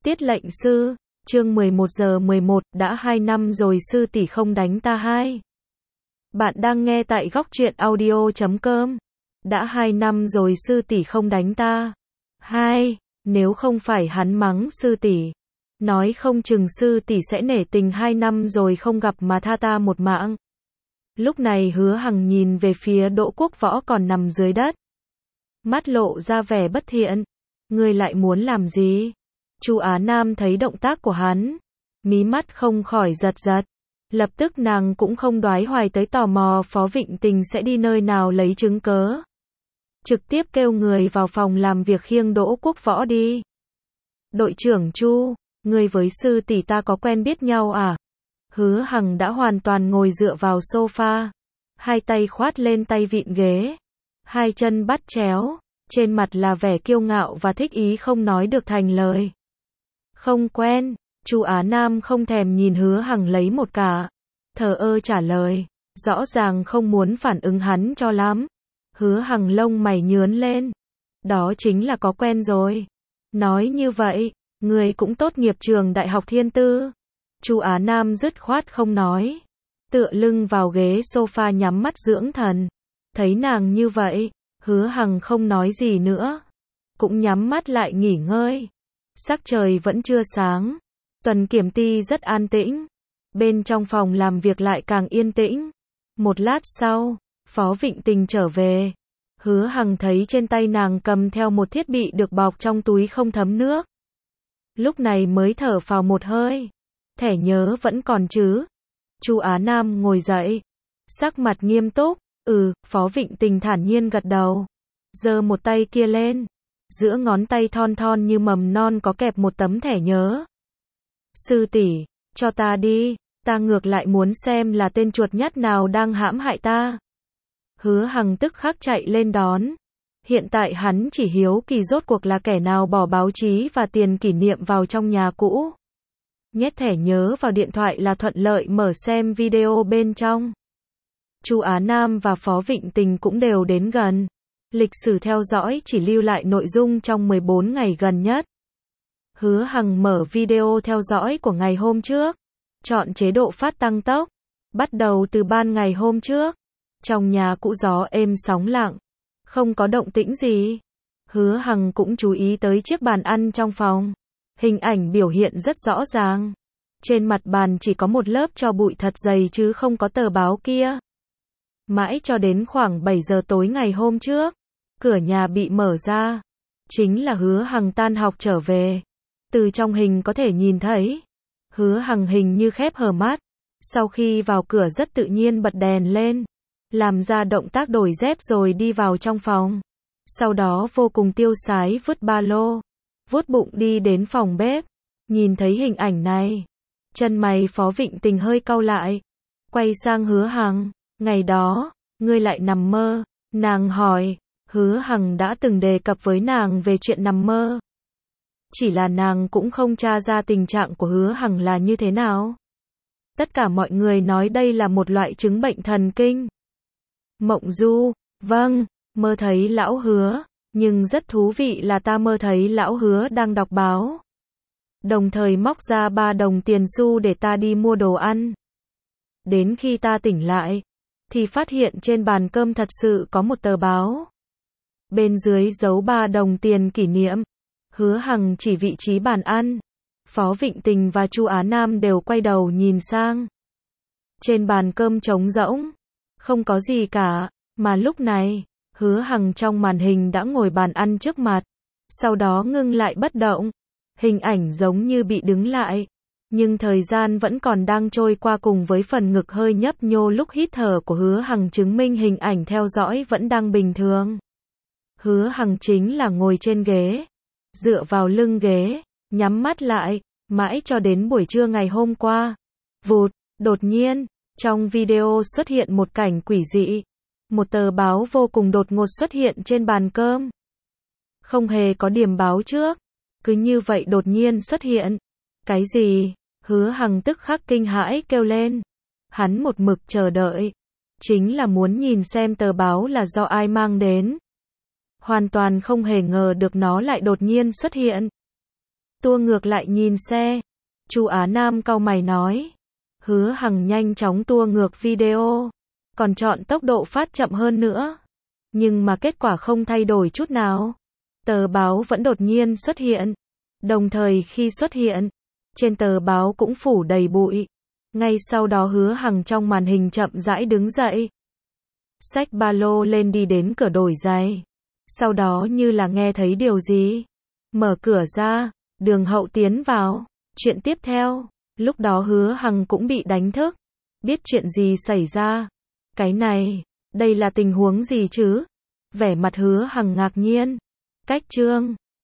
Tiết lệnh sư, chương 11:11, đã 2 năm rồi sư tỷ không đánh ta hai. Bạn đang nghe tại góc truyện audio.com. Đã 2 năm rồi sư tỷ không đánh ta. Hai, nếu không phải hắn mắng sư tỷ, nói không chừng sư tỷ sẽ nể tình 2 năm rồi không gặp mà tha ta một mạng. Lúc này Hứa Hằng nhìn về phía Đỗ Quốc Võ còn nằm dưới đất. Mắt lộ ra vẻ bất thiện. Ngươi lại muốn làm gì? Chu Á Nam thấy động tác của hắn, mí mắt không khỏi giật giật. Lập tức nàng cũng không đoái hoài tới tò mò Phó Vịnh Tình sẽ đi nơi nào lấy chứng cớ. Trực tiếp kêu người vào phòng làm việc khiêng Đỗ Quốc Võ đi. Đội trưởng Chu, ngươi với sư tỷ ta có quen biết nhau à? Hứa Hằng đã hoàn toàn ngồi dựa vào sofa, hai tay khoát lên tay vịn ghế, hai chân bắt chéo, trên mặt là vẻ kiêu ngạo và thích ý không nói được thành lời. Không quen, Chu Á Nam không thèm nhìn Hứa Hằng lấy một cả, thờ ơ trả lời, rõ ràng không muốn phản ứng hắn cho lắm. Hứa Hằng lông mày nhướn lên, đó chính là có quen rồi. Nói như vậy, người cũng tốt nghiệp trường Đại học Thiên Tư. Chu Á Nam dứt khoát không nói, tựa lưng vào ghế sofa nhắm mắt dưỡng thần. Thấy nàng như vậy, Hứa Hằng không nói gì nữa, cũng nhắm mắt lại nghỉ ngơi. Sắc trời vẫn chưa sáng, Tuần Kiểm Ty rất an tĩnh, bên trong phòng làm việc lại càng yên tĩnh. Một lát sau, Phó Vịnh Tình trở về. Hứa Hằng thấy trên tay nàng cầm theo một thiết bị được bọc trong túi không thấm nước. Lúc này mới thở phào một hơi. Thẻ nhớ vẫn còn chứ? Chu Á Nam ngồi dậy, sắc mặt nghiêm túc. Phó Vịnh Tình thản nhiên gật đầu, giơ một tay kia lên, giữa ngón tay thon thon như mầm non có kẹp một tấm thẻ nhớ. Sư tỷ, cho ta đi, ta ngược lại muốn xem là tên chuột nhắt nào đang hãm hại ta. Hứa Hằng tức khắc chạy lên đón. Hiện tại hắn chỉ hiếu kỳ rốt cuộc là kẻ nào bỏ báo chí và tiền kỷ niệm vào trong nhà cũ. Nhét thẻ nhớ vào điện thoại là thuận lợi mở xem video bên trong. Chu Á Nam và Phó Vịnh Tình cũng đều đến gần. Lịch sử theo dõi chỉ lưu lại nội dung trong 14 ngày gần nhất. Hứa Hằng mở video theo dõi của ngày hôm trước, chọn chế độ phát tăng tốc, bắt đầu từ ban ngày hôm trước. Trong nhà cũ gió êm sóng lặng, không có động tĩnh gì. Hứa Hằng cũng chú ý tới chiếc bàn ăn trong phòng. Hình ảnh biểu hiện rất rõ ràng. Trên mặt bàn chỉ có một lớp tro bụi thật dày chứ không có tờ báo kia. Mãi cho đến khoảng 7 giờ tối ngày hôm trước, cửa nhà bị mở ra. Chính là Hứa Hằng tan học trở về. Từ trong hình có thể nhìn thấy, Hứa Hằng hình như khép hờ mắt. Sau khi vào cửa rất tự nhiên bật đèn lên, làm ra động tác đổi dép rồi đi vào trong phòng. Sau đó vô cùng tiêu sái vứt ba lô, vuốt bụng đi đến phòng bếp. Nhìn thấy hình ảnh này, chân mày Phó Vịnh Tình hơi cau lại, quay sang Hứa Hằng. Ngày đó, ngươi lại nằm mơ? Nàng hỏi. Hứa Hằng đã từng đề cập với nàng về chuyện nằm mơ. Chỉ là nàng cũng không tra ra tình trạng của Hứa Hằng là như thế nào. Tất cả mọi người nói đây là một loại chứng bệnh thần kinh. Mộng du, vâng, mơ thấy lão Hứa, nhưng rất thú vị là ta mơ thấy lão Hứa đang đọc báo. Đồng thời móc ra 3 đồng tiền xu để ta đi mua đồ ăn. Đến khi ta tỉnh lại, thì phát hiện trên bàn cơm thật sự có một tờ báo. Bên dưới giấu 3 đồng tiền kỷ niệm. Hứa Hằng chỉ vị trí bàn ăn. Phó Vịnh Tình và Chu Á Nam đều quay đầu nhìn sang. Trên bàn cơm trống rỗng, không có gì cả, mà lúc này, Hứa Hằng trong màn hình đã ngồi bàn ăn trước mặt. Sau đó ngưng lại bất động. Hình ảnh giống như bị đứng lại. Nhưng thời gian vẫn còn đang trôi qua cùng với phần ngực hơi nhấp nhô lúc hít thở của Hứa Hằng chứng minh hình ảnh theo dõi vẫn đang bình thường. Hứa Hằng chính là ngồi trên ghế, dựa vào lưng ghế, nhắm mắt lại, mãi cho đến buổi trưa ngày hôm qua. Vụt, đột nhiên, trong video xuất hiện một cảnh quỷ dị. Một tờ báo vô cùng đột ngột xuất hiện trên bàn cơm. Không hề có điểm báo trước, cứ như vậy đột nhiên xuất hiện. Cái gì? Hứa Hằng tức khắc kinh hãi kêu lên. Hắn một mực chờ đợi, chính là muốn nhìn xem tờ báo là do ai mang đến. Hoàn toàn không hề ngờ được nó lại đột nhiên xuất hiện. Tua ngược lại nhìn xe. Chu Á Nam cau mày nói. Hứa Hằng nhanh chóng tua ngược video. Còn chọn tốc độ phát chậm hơn nữa. Nhưng mà kết quả không thay đổi chút nào. Tờ báo vẫn đột nhiên xuất hiện. Đồng thời khi xuất hiện, trên tờ báo cũng phủ đầy bụi. Ngay sau đó Hứa Hằng trong màn hình chậm rãi đứng dậy. Xách ba lô lên đi đến cửa đổi giày. Sau đó như là nghe thấy điều gì. Mở cửa ra, Đường Hậu tiến vào. Chuyện tiếp theo, lúc đó Hứa Hằng cũng bị đánh thức. Biết chuyện gì xảy ra. Cái này, đây là tình huống gì chứ? Vẻ mặt Hứa Hằng ngạc nhiên. Cách chương